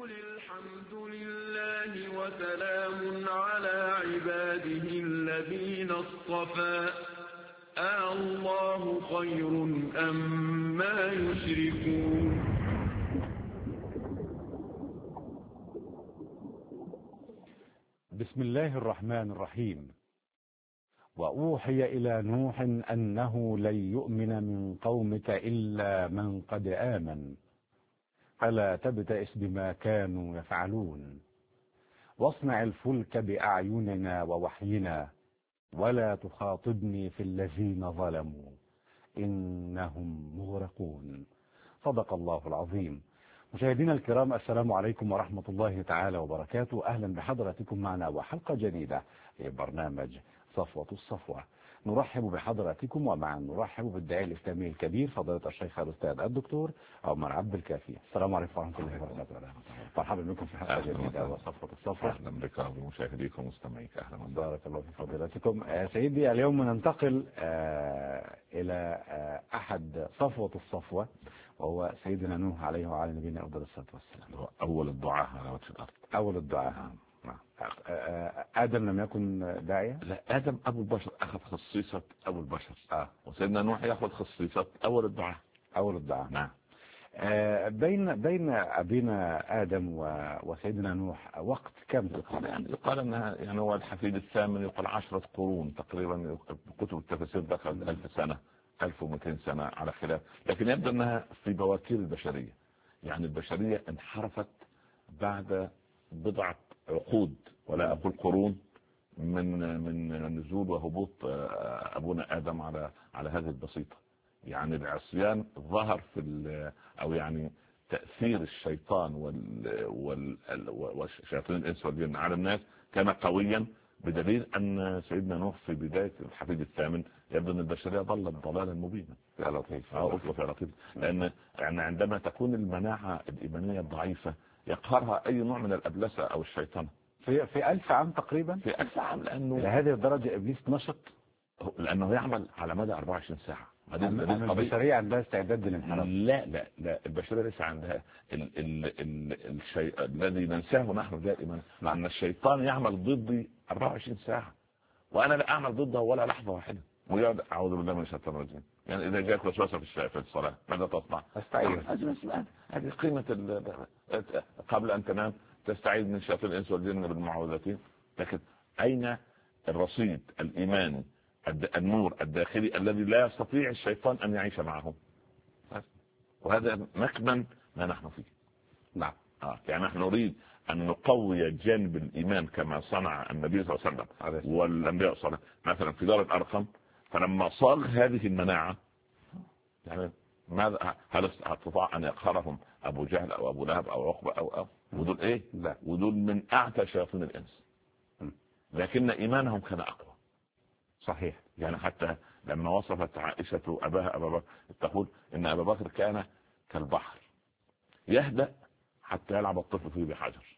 وقل الحمد لله وسلام على عباده الذين اصطفى الله خير أما يشركون. بسم الله الرحمن الرحيم. وأوحي إلى نوح أنه لن يؤمن من قومك إلا من قد آمن فلا تبتئس بما كانوا يفعلون واصنع الفلك بأعيننا ووحينا ولا تخاطبني في الذين ظلموا إنهم مغرقون. صدق الله العظيم. مشاهدينا الكرام، السلام عليكم ورحمة الله تعالى وبركاته. أهلا بحضراتكم معنا وحلقة جديدة في برنامج صفوة الصفوة. نرحب بحضراتكم ومعا نرحب بالداعي الإسلامي الكبير فضيلة الشيخ الأستاذ الدكتور عمر عبد الكافي. السلام عليكم ورحمة الله وبركاته. مرحبا بكم في حلقة جديدة وصفوة الصفوة. أهلا بك وبمشاهديكم ومستمعيك. أهلا وسهلا. بارك الله في فضيلتكم. سيدي، اليوم ننتقل إلى أحد صفوة الصفوة وهو سيدنا نوح عليه وعلى نبينا أفضل الصلاة والسلام. هو أول الدعاء على وجه الأرض. أول الدعاء. آدم لم يكن داعية؟ لا، آدم أبو البشر، أخذ خصيصة أبو البشر. وسيدنا نوح يأخذ خصيصة أول الدعاء. أول الدعاء. نعم. بين أبينا آدم وسيدنا نوح وقت كم؟ يقال أنها يعني هو الحفيد الثامن، يقال 10 قرون تقريبا. كتب التفاسير دخلت 1000 سنة 1200 سنة على خلاف، لكن يبدو أنها في بواكير البشرية. يعني البشرية انحرفت بعد بضعة عقود ولا أقول قرون من نزول وهبوط أبونا آدم على هذه البسيطة. يعني العصيان ظهر في أو يعني تأثير الشيطان والشياطين الإنس والجن على الناس كان قويا، بدليل أن سيدنا نوح في بداية الحفيد الثامن يبدو أن البشرية ضلت ضلالا مبينا. يا لطيف. يا لطيف. لأن يعني عندما تكون المناعة الإيمانية ضعيفة يقهرها أي نوع من الأبلسة أو الشيطان. في 1000 عام تقريبا. في 1000 عام، لأنه لهذه الدرجة إبليس نشط، لأنه يعمل على مدى 24 ساعة. البشرية عندها استعداد للانحراف؟ لا، البشرية ليس عندها الشيء الذي ننساه نحن دائما، أن الشيطان يعمل ضدي 24 ساعة وأنا لا أعمل ضده ولا لحظة واحدة. ويقعد أعوذ بالله من الشيطان الرجيم. يعني إذا جاءك وسوسة في الصلاة ماذا تصنع؟ أستعيذ. هذه قيمة قبل أن تنام تستعيذ من شياطين الإنس والجن بالمعوذتين. لكن أين الرصيد الإيماني النور الداخلي الذي لا يستطيع الشيطان أن يعيش معه؟ وهذا مكمن ما نحن فيه. نعم. يعني نحن نريد أن نقوي جانب الإيمان كما صنع النبي صلى الله عليه وسلم والأنبياء صلى الله عليه وسلم. مثلا في دار الأرقم، فلما صاغ هذه المناعة، يعني ماذا هل استطاع أن يقهرهم أبو جهل أو أبو لهب أو عقبة أو ودول إيه؟ لا، ودول من أعتى شياطين الإنس، لكن إيمانهم كان أقوى. صحيح. يعني حتى لما وصفت عائشة أباها أبا بكر تقول إن أبا بكر كان كالبحر يهدأ حتى يلعب الطفل فيه بحجر،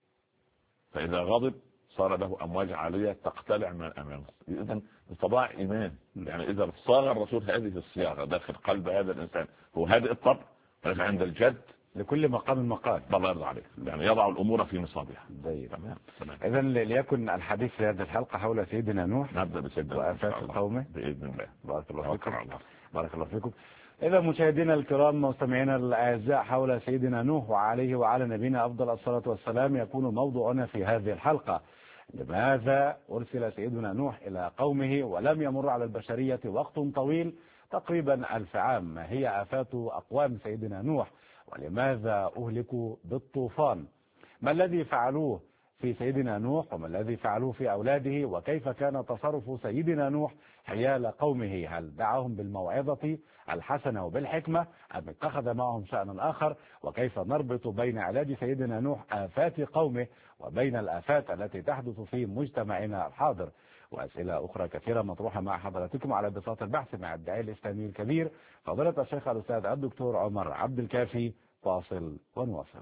فإذا غضب صار له أمواج عالية تقتلع من أمامه. إذن طباع إيمان. يعني إذا صاغ الرسول هذه الصياغة داخل قلب هذا الإنسان هو هذا الطبع، ولكن عند الجد لكل مقام مقال. الله يرضى عليك. يعني يضع الأمور في نصابها. تمام. إذن ليكن الحديث في هذه الحلقة حول سيدنا نوح. نبدأ بسيدنا وآفات قومه بإذن الله. بارك الله فيكم. إذا مشاهدينا الكرام مستمعينا الأعزاء، حول سيدنا نوح وعليه وعلى نبينا أفضل الصلاة والسلام يكون موضوعنا في هذه الحلقة. لماذا أرسل سيدنا نوح إلى قومه ولم يمر على البشرية وقت طويل تقريبا 1000 عام؟ ما هي آفات أقوام سيدنا نوح؟ ولماذا أهلكوا بالطوفان؟ ما الذي فعلوه في سيدنا نوح وما الذي فعلوه في أولاده؟ وكيف كان تصرف سيدنا نوح حيال قومه؟ هل دعاهم بالموعظة الحسنة وبالحكمة أم اتخذ معهم شأنا آخر؟ وكيف نربط بين علاج سيدنا نوح آفات قومه وبين الآفات التي تحدث في مجتمعنا الحاضر؟ وأسئلة أخرى كثيرة مطروحة مع حضراتكم على بساط البحث مع الداعي الإسلامي الكبير فضيلة الشيخ الأستاذ الدكتور عمر عبد الكافي. فاصل ونواصل.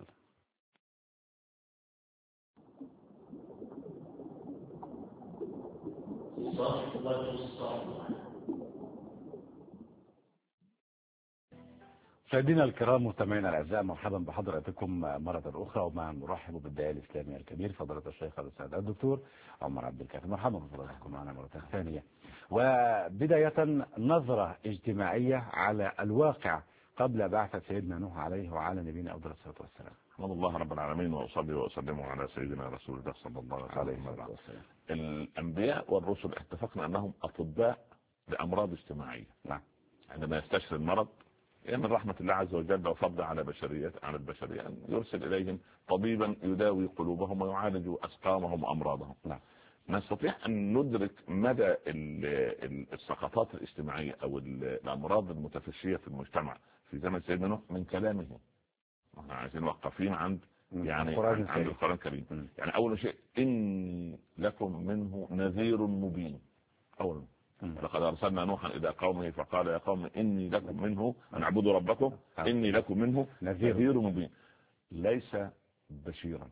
مشاهدينا الكرام مستمعينا الاعزاء، مرحبا بحضراتكم مره اخرى، ومع نرحب بالداعي الاسلامي الكبير فضيله الشيخ الاستاذ الدكتور عمر عبد الكافي. مرحبا بفضلاتكم معنا مره ثانيه. وبدايه نظره اجتماعيه على الواقع قبل بعثه سيدنا نوح عليه وعلى نبينا افضل الصلاه والسلام. الحمد لله رب العالمين، واصلي واسلم على سيدنا رسول الله صلى الله عليه وسلم. الانبياء والرسل اتفقنا انهم اطباء لامراض اجتماعيه. نعم. عندما يستشفي المرض من رحمة الله عز وجل وفضل على البشرية أن يرسل إليهم طبيبا يداوي قلوبهم ويعالج أسقامهم وأمراضهم. نعم. نستطيع أن ندرك مدى السقطات الاجتماعية أو الأمراض المتفشية في المجتمع في زمن سيدنا نوح من كلامه. احنا عايزين موقفين عند القرآن الكريم. يعني أول شيء إن لكم منه نذير مبين. أولا لقد أرسلنا نوحا إلى قومه فقال يا قوم إني لكم منه أن اعبدوا ربكم إني لكم منه نذير مبين. ليس بشيرا،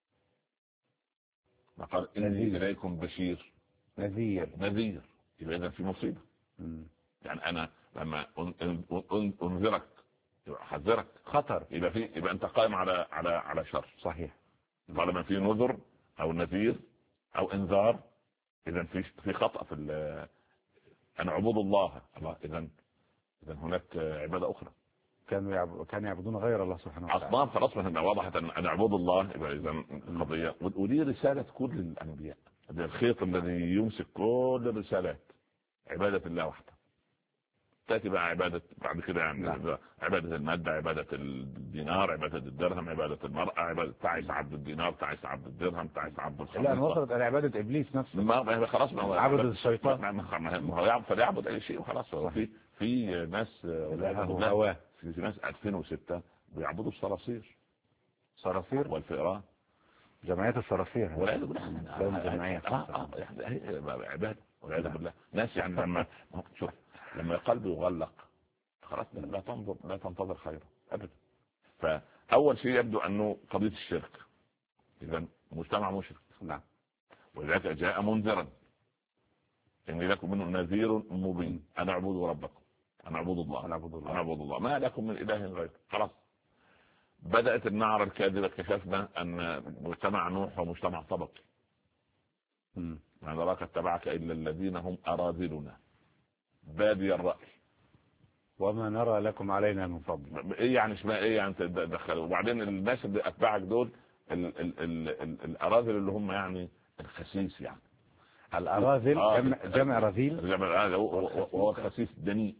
قال إني إليكم بشير نذير. يبقى إذا في مصيبة. يعني أنا لما أنذرك حذرك خطر، يبقى أنت قائم على شر. صحيح. طالما في نذر أو نذير أو إنذار إذا في خطأ في أن اعبدوا الله. إذا هناك عبادة أخرى. كانوا يعبدون غير الله سبحانه وتعالى. أصنام. خلاص هنا وضحت أن اعبدوا الله. يبقى إذا القضية، ودي رسالة كل الأنبياء. الخيط الذي يمسك كل الرسالات عبادة الله وحده. تأتي بقى عبادة بعد كده، يعني عبادة المادة، عبادة الدينار، عبادة الدرهم، عبادة المرأة، عبادة تعيس عبد الدينار، تعيس عبد الدرهم، تعيس عبد الخميصة. لا، وصلت إلى عبادة إبليس نفسه. ما خلاص عبد الشيطان. ما هو فليعبد أي شيء وخلاص. في ناس في ناس 2006 بيعبدوا الصراصير والفئران. جمعية الصراصير والعياذ بالله. جمعية عبادة والعياذ بالله. ناس يعني لما شوف لما القلب يغلق خلاص لا تنتظر خيرا ابدا. فاول شيء يبدو انه قضيه الشرك. اذا مجتمع مشرك. نعم. ولذلك جاء منذرا اني لكم منه نذير مبين ان اعبدوا ربكم ان اعبدوا الله ما لكم من اله غيره. خلاص بدات النعره الكاذبه. اكتشفنا ان مجتمع نوح هو مجتمع طبقي. ما دراك اتبعك الا الذين هم اراذلنا بادي الرأي وما نرى لكم علينا من فضل. ايه يعني اسمها ايه يعني تدخلوا؟ وبعدين الناس اللي اتبعك دول الاراذل اللي هم يعني الخسيس. يعني الاراذل جمع رذيل. وهو الخسيس دنيء.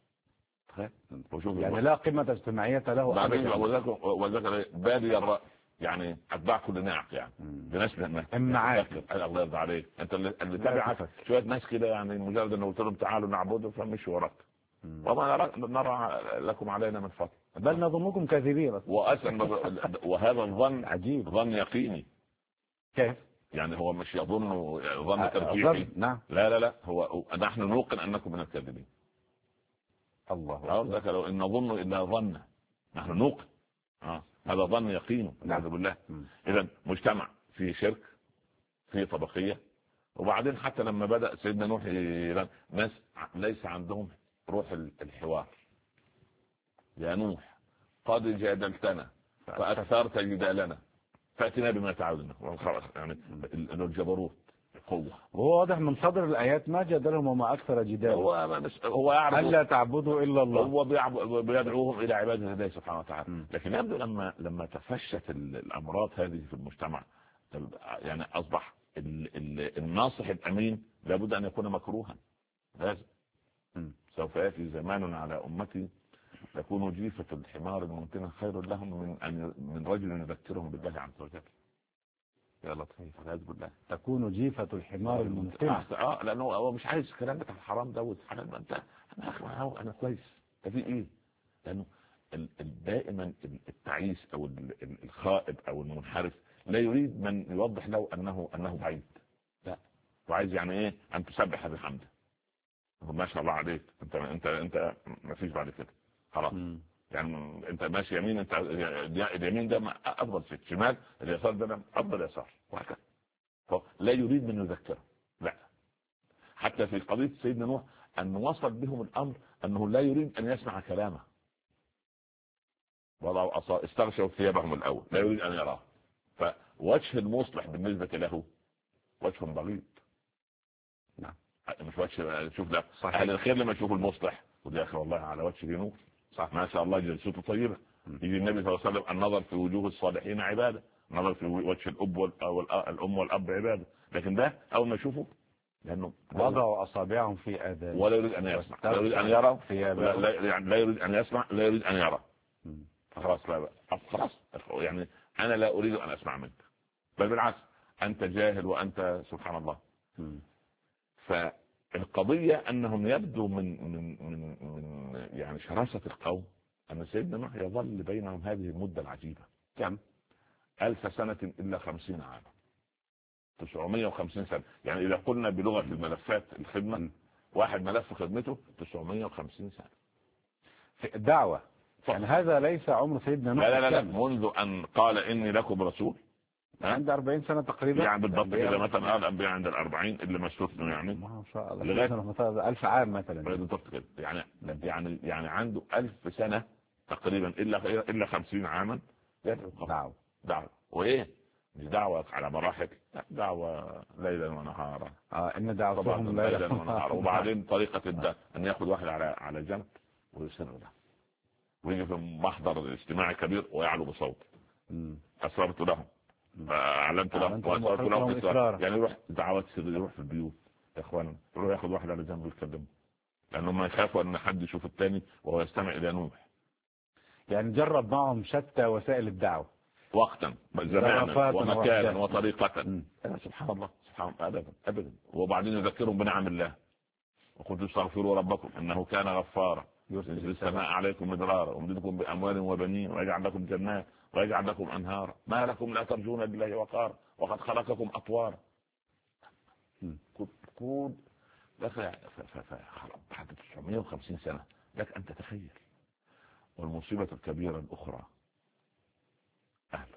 يعني لا قيمة اجتماعية له. وذكر بادي الرأي يعني اتباع كل ناعق. يعني بناس معاك الله يرضى عليك انت اللي تبعك شويه ناس كده. يعني مجرد ان قلت لهم تعالوا نعبده فمشوا وراك. وما نرى لكم علينا من فضل بل نظنكم كاذبين. وهذا الظن عجيب، ظن يقيني. كيف يعني هو مش يظن ظن ترجيحي. نعم. لا هو نحن نوقن انكم من الكاذبين. الله ذكروا ان نظن الا ظن. نحن نوقن هذا ظن يقين والعياذ بالله. اذا مجتمع فيه شرك فيه طبقيه. وبعدين حتى لما بدأ سيدنا نوح ناس ليس عندهم روح الحوار. يا نوح قد جادلتنا فأكثرت جدالنا فأتنا بما تعودنا. يعني الجبروت قوة. وهو واضح من صدر الآيات ما جادلهم وما أكثر جدالهم. هو يعرف ألا تعبدوا إلا الله. هو بيدعوهم إلى عبادة الله سبحانه وتعالى. لكن يبدو لما تفشت الأمراض هذه في المجتمع يعني أصبح الناصح الأمين لابد أن يكون مكروها. لازم. سوف يأتي زمان على أمتي تكون جيفة الحمار الممتنة خير لهم من رجل يذكرهم بالله عز وجل. يا لطيف والعياذ بالله. تكون جيفة الحمار الممتنة. لأنه هو مش عايز الكلام بتاع الحرام ده والحلال. انت انا كويس. ده في ايه؟ لأنه دائما التعيس او الخائب او المنحرف لا يريد من يوضح له انه بعيد. لا، وعايز يعني ايه؟ ان تسبح بحمده. ما شاء الله عليك. انت ما فيش بعد كده. خلاص. يعني انت ماشي يمين، انت اليمين ده افضل شيء، شمال اليسار ده افضل يسار، وهكذا. لا يريد من يذكره. لا، حتى في قضيه سيدنا نوح ان وصل بهم الامر انه لا يريد ان يسمع كلامه. وضعوا استغشوا ثيابهم الاول، لا يريد ان يراه. فوجه المصلح بالنسبه له وجه بغيض. نعم. مش وجه، شوف ده صحيح. اهل الخير لما يشوفوا المصلح وده يا اخي والله على وجهه نور، صح ما شاء الله جلسته طيبه. يجي النبي صلى الله عليه وسلم النظر في وجوه الصالحين عباده، النظر في وجه الام والاب عباده، لكن ده اول ما يشوفه لانه وضعوا اصابعهم في اذانهم ولا يريد ان يسمع، لا يريد ان يرى، ثيابهم. لا يريد ان يسمع، لا يريد ان يرى. خلاص لا بقى. خلاص يعني انا لا اريد ان اسمع منك، بل بالعكس انت جاهل وانت سبحان الله. فالقضيه انهم يبدو من يعني شراسه القوم ان سيدنا نوح يظل بينهم هذه المده العجيبه. كم 1000 سنه الا 50 عاما، 950 سنه. يعني اذا قلنا بلغه الملفات الخدمه، واحد ملف خدمته 950 سنه في الدعوه. يعني هذا ليس عمر سيدنا نوح. لا منذ ان قال اني لكم رسول عند 40 سنة تقريبا. يعني بالضبط كده مثلا الانبياء عند 40 اللي ما استثنوا يعني ما شاء الله لغايه 1000 عام مثلا. بالضبط كده يعني عنده 1000 سنه تقريبا الا 50 عاما يدعو دعوه وايه مش دعوه على مراحل، لا دعوه ليلا ونهارا. ان دعوتهم ليلا ونهارا. وبعدين طريقه الدعوه ان ياخذ واحد على جنب ويسر له ويجي في محضر اجتماعي كبير ويعلو بصوت اسررت لهم اعلنت لهم واسررت لهم اسرارا. يعني يروح دعوات سر، يروح في البيوت يا اخوانا، يروح ياخذ واحد على جنب ويتكلم لانهم ما يخافوا ان حد يشوف الثاني وهو يستمع الى نوح. يعني جرب معهم شتى وسائل الدعوه وقتا زمانا ومكانا وطريقه. سبحان الله سبحان الله ابدا. وبعدين يذكرهم بنعم الله، وقلت استغفروا ربكم انه كان غفارا يرسل السماء عليكم مدرارا ويمددكم باموال وبنين ويجعل لكم جنات ويجعل لكم انهارا ما لكم لا ترجون لله وقارا وقد خلقكم اطوارا. كون بعد 950 سنه لك ان تتخيل. والمصيبه الكبيره الاخرى اهله،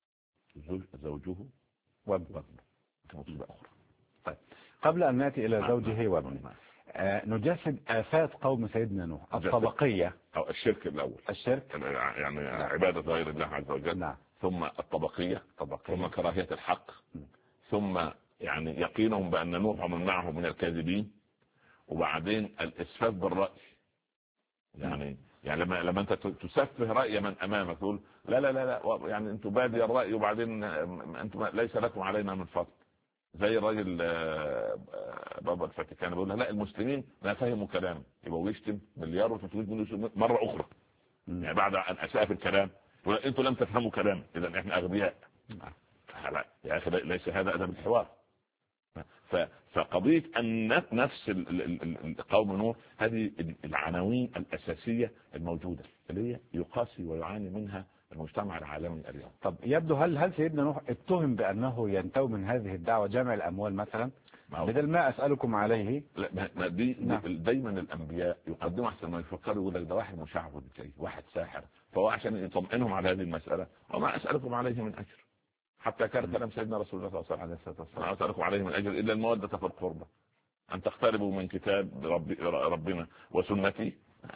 زوجه وابنه، مصيبه اخرى. طيب قبل ان ناتي الى زوجه وابنه نجسد آفات قوم سيدنا نوح. الطبقية أو الشرك الأول، الشرك يعني عبادة غير الله عز وجل. ثم الطبقية، ثم كراهية الحق، ثم يعني يقينهم بأن نوح ومن معه من الكاذبين، وبعدين الإسفاف بالرأي. يعني لما أنت تسفه رأي من أمامك تقول لا لا لا لا يعني أنتم بادي الرأي وبعدين أنتم ليس لكم علينا من فضل. زي الراجل بابا الفاتيكان بيقول لا المسلمين ما فهموا كلام يبقى ويشتم مليار و300 مرة أخرى. يعني بعد أن أساء في الكلام انتوا لم تفهموا كلام اذا احنا اغبياء. يا اخي ليس هذا ادب الحوار. فقضيه ان نفس قوم نوح هذه العناوين الاساسيه الموجوده اللي هي يقاسي ويعاني منها المجتمع العالمي اليوم. طب يبدو هل سيدنا نوح اتهم بانه ينتوي من هذه الدعوه جمع الاموال مثلا بدل ما اسالكم عليه؟ لا دي دايما الانبياء يقدموا احسن ما يفكروا، يقول لك ده واحد مشعوذ جاي، واحد ساحر، فهو عشان يطمئنهم على هذه المساله وما اسالكم عليه من اجر. حتى كان كلام سيدنا رسول الله صلى الله عليه وسلم ما اسالكم عليه من اجر الا الموده في القربى، ان تقتربوا من كتاب ربنا وسنتي،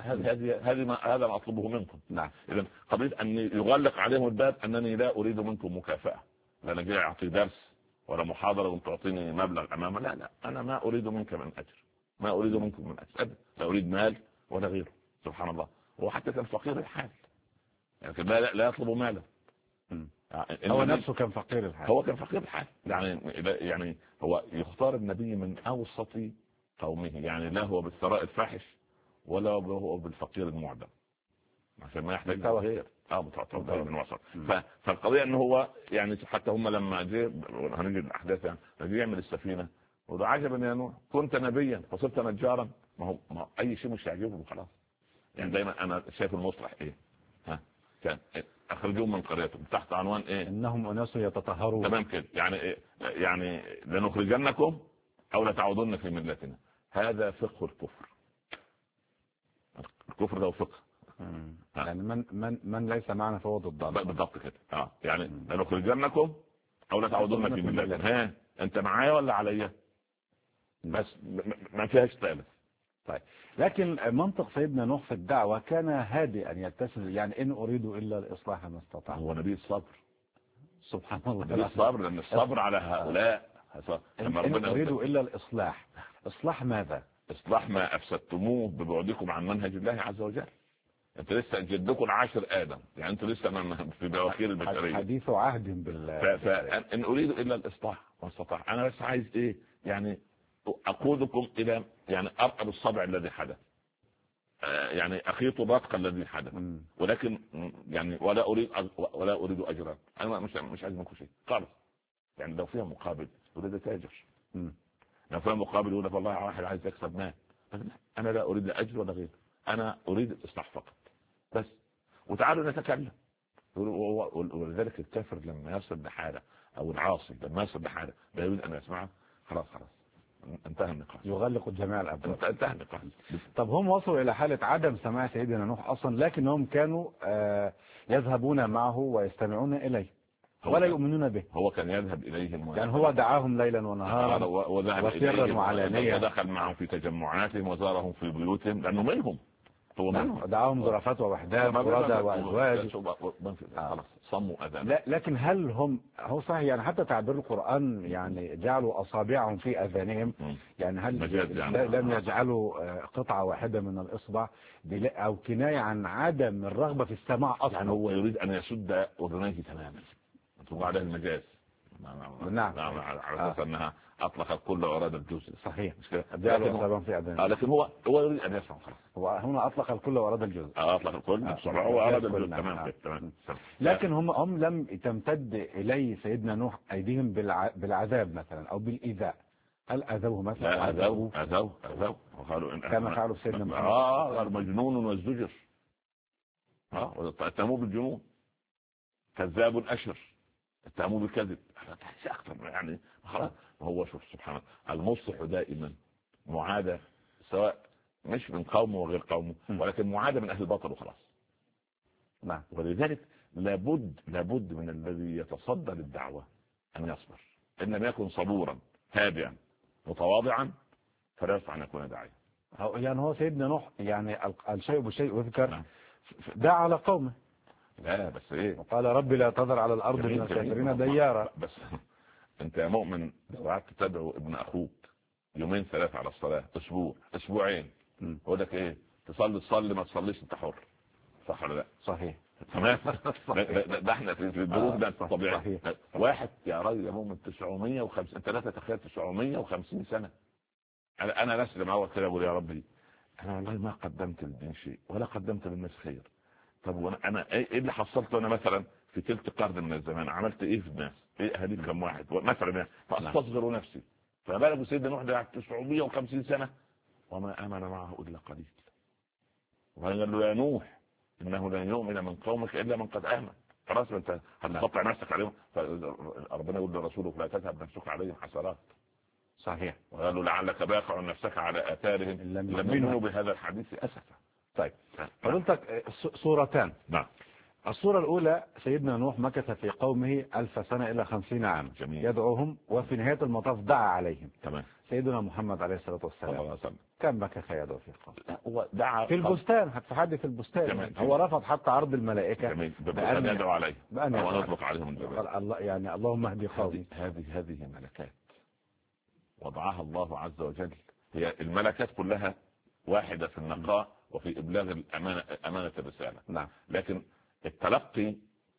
هذا ما اطلبه منكم. نعم. اذا قضيه ان يغلق عليهم الباب انني لا اريد منكم مكافاه، لا انا جاي اعطي درس ولا محاضره وتعطيني مبلغ امامه، لا انا ما اريد منك من اجر، ما اريد منكم من اجر، لا اريد مال ولا غيره. سبحان الله. هو حتى كان فقير الحال، يعني لا يطلب مالا. هو نفسه كان فقير الحال. هو كان فقير الحال، يعني هو يختار النبي من اوسط قومه، يعني لا هو بالثراء الفاحش ولا هو بالفقير المعدم، عشان ما يحتاج غير متعطل من وسط. فالقضيه ان هو يعني حتى هم لما جه هنيجي الاحداث يعني جه يعمل السفينه وده عجبا يا نوح كنت نبيا فصرت نجارا. ما هو اي شيء مش يعجبه خلاص. يعني دايما انا شايف المصلح ايه؟ كان اخرجوهم من قريتهم تحت عنوان ايه؟ انهم اناس يتطهرون. تمام كده. يعني إيه؟ يعني لنخرجنكم او لتعودن في ملتنا. هذا فقه الكفر. الكفر ده فقه. يعني من ليس معنا فهو ضدنا. بالضبط كده. يعني لنخرجنكم او لتعودن في ملتنا. انت معايا ولا عليا؟ بس ما فيهاش ثالث. طيب، لكن منطق سيدنا نوح في الدعوة كان هادئا يتسم، يعني إن أريد إلا الإصلاح ما استطعت. هو نبي الصبر، سبحان الله. نبي الصبر، لأن الصبر على هؤلاء إن أريد إلا الإصلاح. إصلاح ماذا؟ إصلاح ما أفسدتموه ببعدكم عن منهج الله عز وجل. انت لسه جدكم 10 آدم، يعني انت لسه في بواخير البشرية، حديث عهد بالله. فإن أريد إلا الإصلاح ما استطاع. أنا بس عايز إيه؟ يعني أقودكم إلى يعني أرقب الصبع الذي حدث، يعني أخيط الرتق الذي حدث، ولكن يعني ولا أريد أجرا. أنا مش عايز منكم شيء خالص. يعني لو فيها مقابل أريد تاجر، لو فيها مقابل يقول لك والله واحد عايز يكسب مال، أنا لا أريد أجر ولا غير، أنا أريد الإصلاح فقط بس. وتعالوا نتكلم. ولذلك الكافر لما يصل بحاله او العاصي لما يصل بحاله لا يريد ان يسمعه، خلاص انتهى النقاش، يغلق جميع الابواب، انتهى النقاش. طب هم وصلوا الى حاله عدم سماع سيدنا نوح اصلا، لكنهم كانوا يذهبون معه ويستمعون اليه ولا يؤمنون به. هو كان يذهب اليهم، يعني هو دعاهم ليلا ونهارا وسرا وعلانية، ودخل معهم في تجمعاتهم وزارهم في بيوتهم، لانه منهم، هو منهم. دعاهم ظرافات ووحدات فرادى وازواج، خلاص صموا اذان. لكن هل هم، هو صحيح يعني حتى تعبير القرآن يعني جعلوا اصابعهم في اذانهم، يعني هل يعني لم يجعلوا قطعة واحدة من الاصبع او كناية عن عدم الرغبة في السماع اصلا؟ يعني هو يريد ان يسد اذنيه تماما، تقول عليه المجاز. نعم، على اساس انها اطلقت كل واراد الجزء. صحيح، لكن هو يريد ان يفهم خلاص. هو هنا اطلق الكل واراد الجزء. اطلق الكل هو اراد الجزء. تمام. لكن هم لم تمتد اليه سيدنا نوح ايديهم بالعذاب مثلا او بالايذاء. هل اذوه مثلا؟ لا، اذوه وقالوا كما فعلوا سيدنا محمد. قال مجنون وازدجر، اتهموه بالجنون، كذاب اشر، اتهموه بالكذب، اكثر يعني خلاص. هو شوف سبحان الله، المصلح دائما معادة، سواء مش من قومه وغير قومه، ولكن معادة من اهل الباطل وخلاص. نعم. ولذلك لابد من الذي يتصدى للدعوة ان يصبر، ان لم يكن صبورا هادئا متواضعا فلا يستطيع ان يكون داعيا. يعني هو سيدنا نوح يعني الشيء بالشيء يذكر. نعم. دعا على قومه. لا بس ايه، وقال ربي لا تذر على الارض من الكافرين ديارا. بس انت يا مؤمن لو قعدت تدعو ابن اخوك 2-3 على الصلاة، اسبوعين يقول لك ايه، تصلي ما تصليش انت حر، صح ولا لا؟ صحيح. تمام. ده احنا في الظروف ده طبيعي. واحد يا راجل يا مؤمن 950، انت لا تتخيل 950 سنة. انا ناس لما اول كده اقول يا ربي انا والله ما قدمت للدين شيء ولا قدمت للناس خير. طب انا ايه اللي حصلته انا مثلا في تلت قرن من الزمان؟ عملت ايه في الناس؟ ايه هديت كم واحد مثلا؟ فاستصغر نفسي. فما بالك سيدنا نوح ده 950 سنة وما امن معه الا قليل. وقال له يا نوح انه لن يؤمن من قومك الا من قد امن. خلاص انت هتقطع نفسك عليهم. فربنا يقول لرسوله لا تذهب نفسك عليهم حسرات. صحيح. وقال له لعلك باخع نفسك على اثارهم لم يؤمنوا بهذا الحديث اسفا. طيب فضلتك صورتان. نعم. الصورة الأولى سيدنا نوح مكث في قومه 1000 سنة إلى 50 عاما يدعوهم، وفي نهاية المطاف دعا عليهم. تمام. سيدنا محمد عليه الصلاة والسلام كم مكث يدعو في القوم؟ هو دعا في البستان، هتحدث البستان. هو رفض حتى عرض الملائكة بأن يدعو عليه بأن نطلق عليهم الجبال. الله يعني اللهم اهدي قومي. هذه ملكات وضعها الله عز وجل. هي الملكات كلها واحدة في النقاء وفي إبلاغ أمانة الرسالة. نعم. لكن التلقي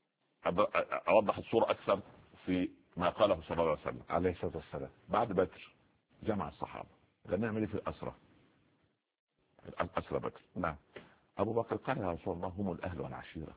أوضح الصورة أكثر في ما قاله صلى الله عليه وسلم عليه الصلاة والسلام. بعد بدر جمع الصحابة قال نعمل في الأسرة بدر. نعم. أبو بكر قال يا رسول الله هم الأهل والعشيرة،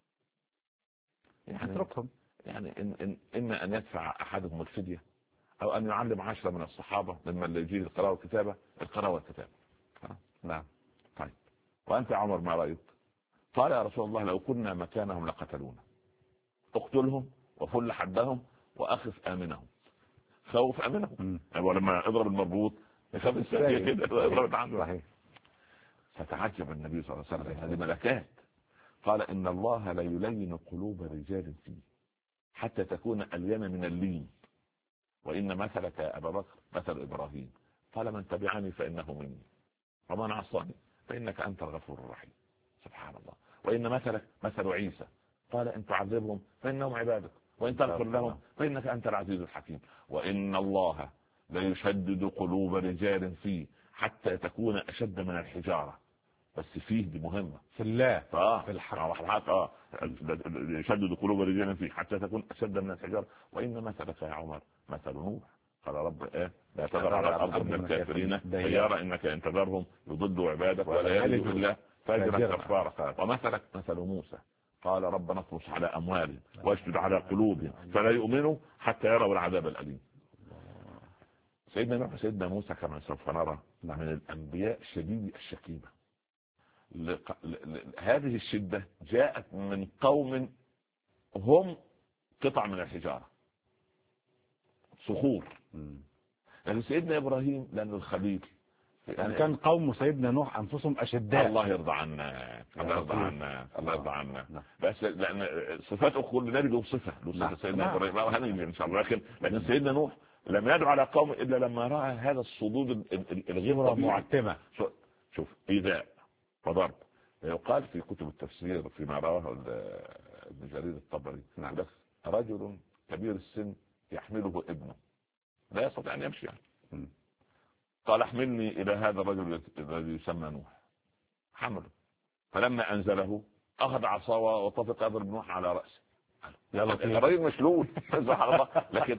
يعني اتركهم، يعني إما أن يدفع أحدهم الفدية أو أن يعلم 10 من الصحابة ممن يجي القراءة والكتابة. نعم. طيب وأنت يا عمر ما رأيك؟ قال يا رسول الله لو كنا مكانهم لقتلونا، اقتلهم وفل حدهم وأخف آمنهم. خوف آمنهم. ولما اضرب المربوط يخاف الساقية كده اضربت عنه. فتعجب النبي صلى الله عليه وسلم هذه ملكات. قال إن الله لا يلين قلوب رجال فيه حتى تكون ألين من اللين، وإن مثلك يا أبا بكر مثل إبراهيم قال من تبعني فإنه مني ومن عصاني فإنك أنت الغفور الرحيم. سبحان الله. وإن مثلك مثل عيسى قال إن تعذبهم فإنهم عبادك وإن تغفر لهم فإنك أنت العزيز الحكيم. وإن الله ليشدد قلوب رجال فيه حتى تكون أشد من الحجارة. بس فيه دي مهمة في الله في الحق يشدد قلوب رجال فيه حتى تكون أشد من الحجارة. وإن مثلك يا عمر مثل نوح قال رب لا تذر على الأرض من الكافرين ديارا إنك إن تذرهم يضلوا عبادك ولا يلدوا إلا فاجرا كفارا. ومثلك مثل موسى قال ربنا اطمس على أموالهم واشدد على قلوبهم فلا يؤمنوا حتى يروا العذاب الأليم. سيدنا نوح سيدنا موسى كما سوف نرى من الأنبياء شديد الشكيمة. هذه الشدة جاءت من قوم هم قطع من الحجارة صخور. يعني سيدنا إبراهيم لأنه الخليل يعني كان قوم سيدنا نوح أنفسهم أشداء. الله يرضى عنا الله يرضى عنا الله يرضى عنا. بس لأن صفات كل نبي له صفة سيدنا إبراهيم هنيجي إن شاء الله. لكن سيدنا نوح لم يدعو على قوم إلا لما رأى هذا الصدود الغير معتمة. شوف إيذاء وضرب. يقال في كتب التفسير فيما رواه ابن جرير الطبري رجل كبير السن يحمله ابنه لا يستطيع أن يمشي يعني. قال احملني إلى هذا الرجل الذي يسمى نوح. حمله فلما أنزله أخذ عصاه وطفق يضرب نوح على رأسه. الرجل مشلول سبحان الله. لكن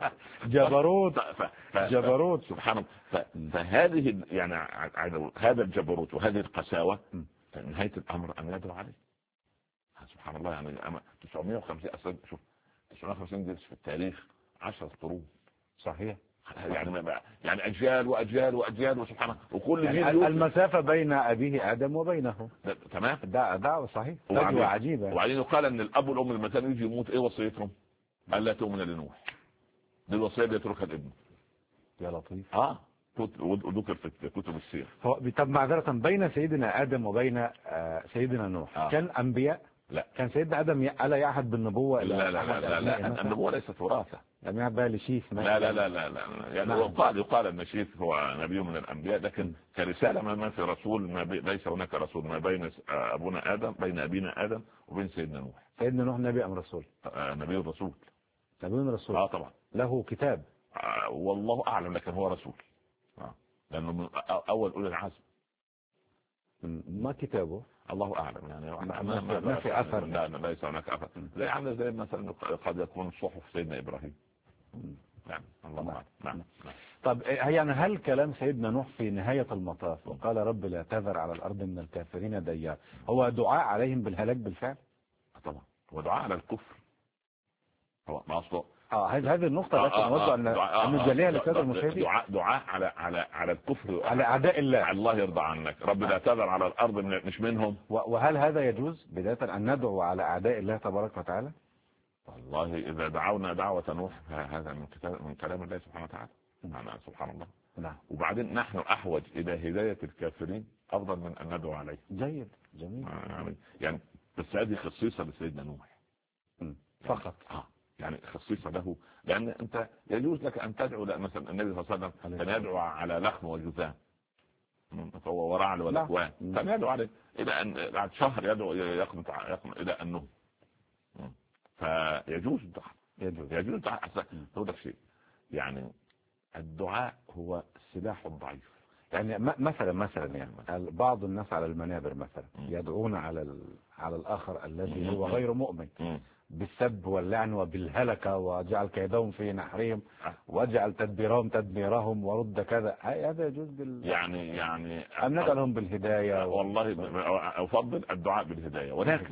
جبروت سبحان الله. فهذه يعني هذا الجبروت وهذه القساوة نهاية الأمر أن يدعو عليه. سبحان الله. يعني 950 أصلا شوف 950 جلس في التاريخ 10 قرون. صحيح. يعني أجيال وأجيال وأجيال وسبحان الله. وكل يعني المسافة بين أبيه آدم وبينه تمام. دعوة صحيح. دعوة عجيبة. وبعدين يقال أن الأب والأم لما كانوا يجي يموت إيه وصيتهم؟ ألا تؤمن لنوح. دي الوصية اللي يتركها الابن. يا لطيف. وذكر في كتب السير. طب معذرة بين سيدنا آدم وبين سيدنا نوح كان أنبياء؟ لا. كان سيدنا آدم ألا يعهد بالنبوة؟ لا النبوة ليست وراثة. لم يعد بها لشيف. لا يعني يقال أن شيف هو نبي من الأنبياء لكن كرسالة ما في رسول ليس هناك رسول ما بين أبونا آدم بين أبينا آدم وبين سيدنا نوح. سيدنا نوح نبي أم رسول؟ نبي رسول. نبي رسول. طبعا. له كتاب. والله أعلم لكن هو رسول. لأنه من أول أولي العزم. ما كتابه؟ الله أعلم يعني ما في أثر. لا ليس هناك أثر. زي عامل زي مثلا قد يكون صحف سيدنا إبراهيم. نعم الله أعلم. نعم. طب يعني هل كلام سيدنا نوح في نهاية المطاف وقال رب لا تذر على الأرض من الكافرين ديار هو دعاء عليهم بالهلاك بالفعل؟ طبعا هو دعاء على الكفر. هو ما أصله هذه النقطة التي نود أن نجليها للسادة المشاهدين. دعاء على الكفر على أعداء الله. الله يرضى عنك رب لا تذر على الأرض مش منهم. وهل هذا يجوز بداية أن ندعو على أعداء الله تبارك وتعالى؟ والله إذا دعونا دعوة نوح هذا من كلام الله سبحانه وتعالى. سبحان الله. نعم. وبعدين نحن أحوج إلى هداية الكافرين أفضل من أن ندعو عليه. جيد جميل. يعني بس هذه خصيصة لسيدنا نوح فقط. يعني خصيصة له لأن أنت يجوز لك أن تدعو مثلا النبي صلى الله عليه وسلم كان يدعو على لخم وجذام فهو ورعل والأكوان كان يدعو عليه إلى أن بعد شهر يدعو يقنط إلى أنه فيجوز يجوز هو ده شيء. يعني الدعاء هو سلاح ضعيف. يعني مثلا يعني بعض الناس على المنابر مثلا يدعون على الآخر الذي هو غير مؤمن بالسب واللعن وبالهلكة وجعل كيدهم في نحرهم وجعل تدبيرهم ورد كذا. هذا يجوز يعني أم ندعوهم بالهداية؟ والله أفضل الدعاء بالهداية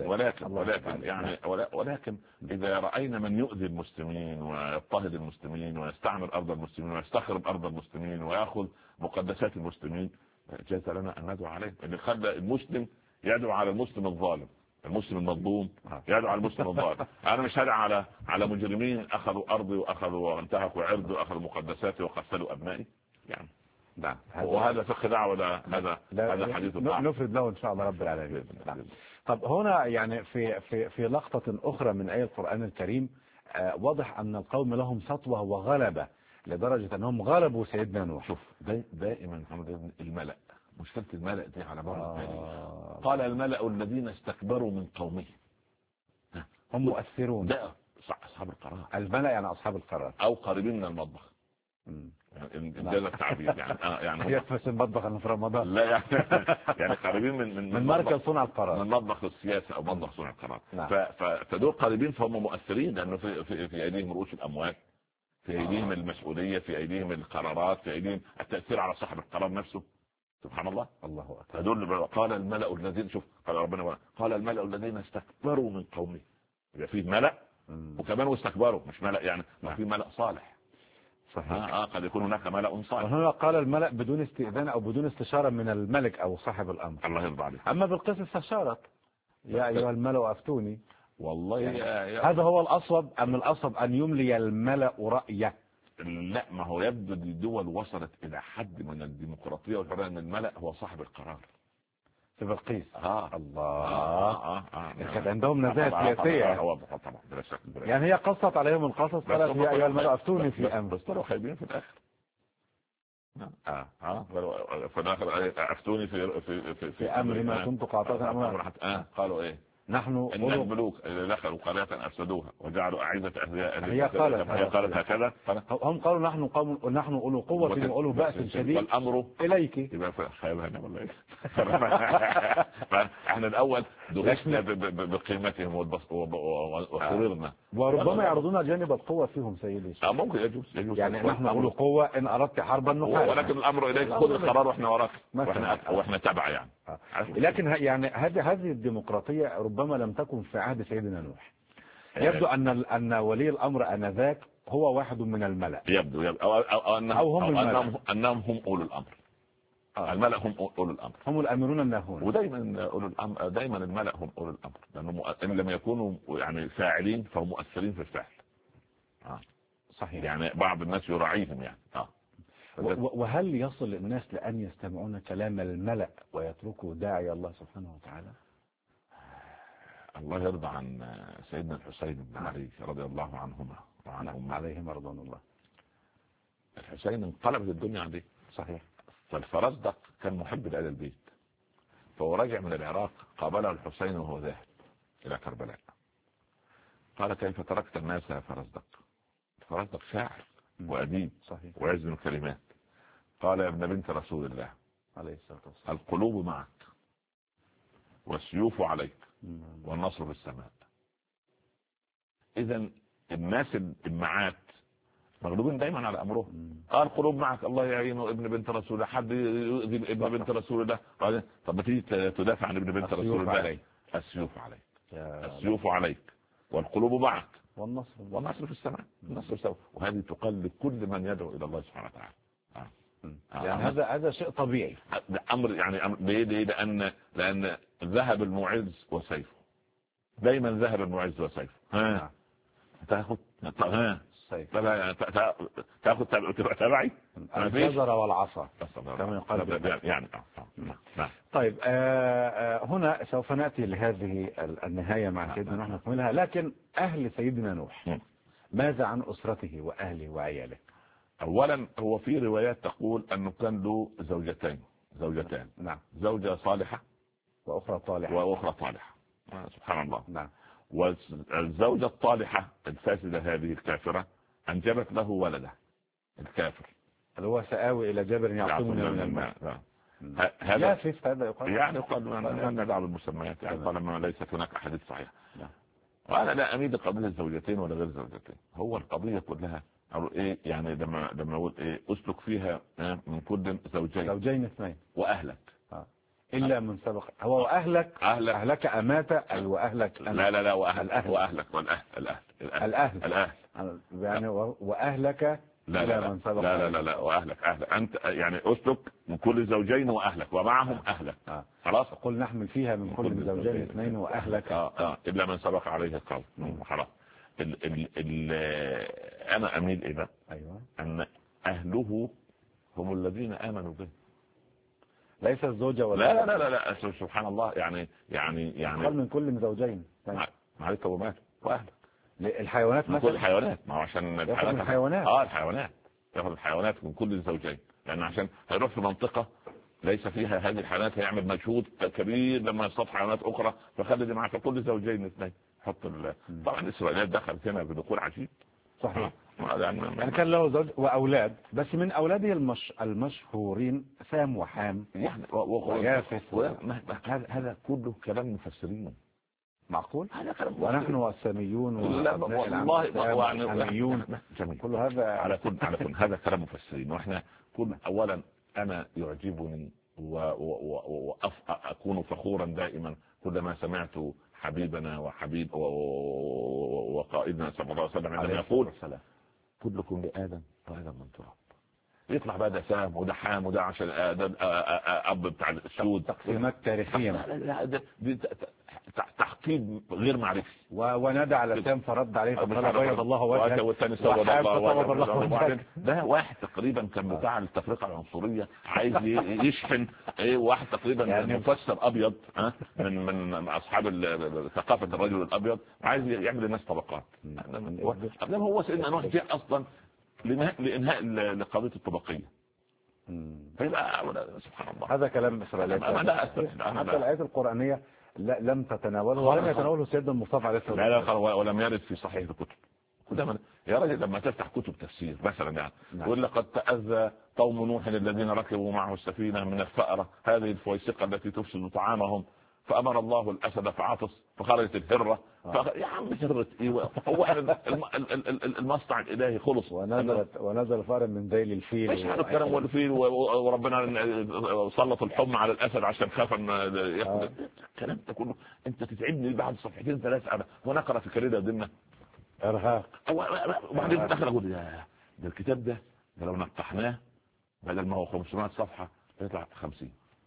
ولكن إذا رأينا من يؤذي المسلمين ويضطهد المسلمين ويستعمر أرض المسلمين ويستخرب أرض المسلمين ويأخذ مقدسات المسلمين جاز لنا أن ندعو عليه. اللي خلى المسلم يدعو على المسلم الظالم المسلم المظلوم يدعو على المسلم الظالم. انا مش هدعو على مجرمين اخذوا ارضي واخذوا وانتهكوا عرضي واخذوا مقدساتي وقتلوا ابنائي يعني. نعم. وهذا فقه دعوه هذا حديث نفرد له ان شاء الله رب العالمين. طب هنا يعني في لقطة اخرى من آية القرآن الكريم واضح ان القوم لهم سطوة وغلبة لدرجة انهم غلبوا سيدنا نوح. شوف دائما الملأ مشكلة الملأ دي على بر التاريخ. قال الملأ الذين استكبروا من قومه، هم مؤثرون، ده أصحاب القرار. الملأ يعني أصحاب القرار أو قريبين من المطبخ، ده التعبير يعني يكفي المطبخ أنه في رمضان، لا يعني قريبين من مركز صنع القرار، من مطبخ السياسة أو مطبخ صنع القرار. نعم. فدول قريبين، فهم مؤثرين، لأنه في أيديهم رؤوس الأموال، في أيديهم المسؤولية، في أيديهم القرارات، في أيديهم التأثير على صاحب القرار نفسه. سبحان الله. الله أكبر. هدول قال الملأ الذين، شوف قال ربنا قال الملأ الذين استكبروا من قومه. يبقى فيه ملأ وكمان واستكبروا، مش ملأ يعني ما في ملأ صالح. صحيح. قد يكون هناك ملأ صالح. وهنا قال الملأ بدون استئذان أو بدون استشارة من الملك أو صاحب الأمر. الله يرضى عليك. أما بالقصة استشارت، يا أيها الملأ أفتوني. والله هذا هو الأصوب أم الأصوب أن يملي الملأ رأيه؟ لا، ما هو يبدو ان الدول وصلت الى حد من الديمقراطيه والحريه ان الملأ هو صاحب القرار. في بلقيس. الله. كانت عندهم نزاهه سياسيه. طبعا بلا شك. يعني هي قصت عليهم القصص، قالت يا ايها الملأ افتوني في امر، بس طلعوا خايبين في الاخر. في الاخر افتوني في امر ما كنت قاطعة امرا. قالوا ايه؟ نحن إن الملوك اللي دخلوا قرية أفسدوها وجعلوا أعزة أهلها. هي قالت هكذا. هم قالوا نحن أولو قوة وأولو بأس شديد والأمر إليك. يبقى خيبنا ولا إيه؟ فإحنا الأول درسنا بقيمتهم وقررنا، وربما يعرضون جانب القوة فيهم سيدي. ممكن يجوز يعني نحن أولو قوة إن أردت حربا نحارب، ولكن الأمر إليك، خذ القرار وإحنا وراك وإحنا تبع يعني. لكن يعني هذه الديمقراطية ربما لم تكن في عهد سيدنا نوح. يبدو أن ولي الأمر آنذاك هو واحد من الملأ. يبدو أنهم هم أولو الأمر. الملأ هم أولو الأمر، هم الأمرون الناهون. ودايما أولو الأمر، دايما الملأ هم أولو الأمر، لأنه إن لم يكونوا يعني فاعلين فهم مؤثرين في الفعل. صحيح. يعني بعض الناس يراعيهم يعني. وهل يصل الناس لأن يستمعون كلام الملأ ويتركوا داعي الله سبحانه وتعالى؟ الله يرضى عن سيدنا الحسين بن علي رضي الله عنهما وعنهم عليهم رضوان الله. الحسين انقلبت الدنيا عليه. صحيح. فالفرزدق كان محب لآل البيت، فهو راجع من العراق قابله الحسين وهو ذاهب إلى كربلاء، قال كيف تركت الناس يا فرزدق؟ فرزدق شاعر وأديب وعز من الكلمات. قال يا ابن بنت رسول الله عليه الصلاة والسلام القلوب معك والسيوف عليك والنصر في السماء. إذن الناس المعات مغلوبين دايما على أمرهم. قال القلوب معك، الله يعينه ابن بنت رسول الله، حد يؤذي ابن بنت رسول الله. قال طب ما تيجي تدافع عن ابن بنت رسول الله؟ السيوف عليك، السيوف عليك والقلوب معك والنصر في السماء. النصر في السماء. وهذه تقال لكل من يدعو إلى الله سبحانه وتعالى. يعني هذا شيء طبيعي. أمر يعني ليه؟ لأن ذهب المعز وسيفه، دايما ذهب المعز وسيفه. تاخذ تاخذ تبعي الجزر والعصا كما يقال يعني. طيب هنا سوف نأتي لهذه النهاية مع سيدنا نوح نكملها، لكن أهل سيدنا نوح ماذا عن أسرته وأهله وعياله؟ أولا هو في روايات تقول أنه كان له زوجتان. نعم. زوجة صالحة وأخرى طالحة. سبحان الله. نعم. والزوجة الطالحة الفاسدة هذه الكافرة أنجبت له ولده الكافر اللي هو سآوي إلى جبل يعصمني من الماء. هذا يافث هذا يقال، يعني يقال من ندعو بالمسميات يعني طالما ليست هناك أحاديث صحيحة. وأنا لا أميل قضية الزوجتين ولا غير زوجتين، هو القضية كلها أو إيه يعني لما أقول إيه أسلك فيها من كل زوجين اثنين وأهلك إلا من سبق. هو أهلك أمات أي وأهلك لا وأهلك الأهل يعني وأهلك لا من سبق. لا وأهلك أنت يعني أسلك من كل زوجين وأهلك ومعهم أهلك. خلاص قل نحمل فيها من كل زوجين اثنين وأهلك إلا من سبق عليه القول. خلاص. أنا أميل إلى أن أهله هم الذين آمنوا به، ليس الزوجة ولا لا سبحان الله. يعني قال من كل زوجين معلك ومات وأهلك الحيوانات مثلا. كل الحيوانات، ما هو عشان الحيوانات الحيوانات ياخذ الحيوانات من كل زوجين، لأن عشان هيروح في منطقة ليس فيها هذه الحيوانات هيعمل مجهود كبير لما يصطاد حيوانات اخرى، فخلي دي معك كل زوجين اثنين حط طبعا الاسرائيليات دخلت هنا بدخول عجيب. صحيح. يعني كان له زوج واولاد، بس من اولاده المشهورين سام وحام يعني ويافث. هذا كله كلام مفسرين. معقول؟ هذا كلام ونحن والساميون لا والله والحاميون كل هذا على كل هذا كلام مفسرين. واحنا اولا انا يعجبني واكون فخورا دائما كلما سمعت حبيبنا وحبيب وقائدنا صلى الله عليه وسلم عندما يقول كلكم لآدم وآدم من تراب. يطلع بقى ده سام وده حام وده عشان اب بتاع السود تقسيمات تاريخيه. دي تحقيق غير معرفي. ونادى على سام فرد عليه فقال بيض الله وجهك، والثاني سود الله وجهك. ده واحد تقريبا كان بتاع التفرقه العنصريه عايز يشحن واحد تقريبا يعني مفسر ابيض من اصحاب ثقافه الرجل الابيض عايز يعمل الناس طبقات. هو سيدنا نوح جاء اصلا لانهاء لقضيه الطبقيه. فيبقى سبحان الله هذا كلام اسرائيلي. حتى الايات القرانيه لم تتناوله ولم يتناوله سيدنا المصطفى عليه الصلاه والسلام. لا ولم يرد في صحيح الكتب. يا راجل لما تفتح كتب تفسير مثلا يعني يقول لقد تأذى قوم نوح الذين ركبوا معه السفينه من الفأرة هذه الفويسقه التي تفسد طعامهم فأمر الله الأسد فعطس فخرجت الهرة. يا عم هرة ايه؟ هو المصنع الإلهي خلص. ونزل فار من ذيل الفيل. ايش هذا الكلام والفيل وربنا سلط الحمى على الأسد عشان خاف ان ياخذ الكلام ده كله. انت تتعبني بعد صفحتين ثلاثة ونقرأ في كريدة ضمن ارهاق. وبعدين دخل اقول ده الكتاب ده لو نقحناه بدل ما هو 500 صفحة يطلع 50.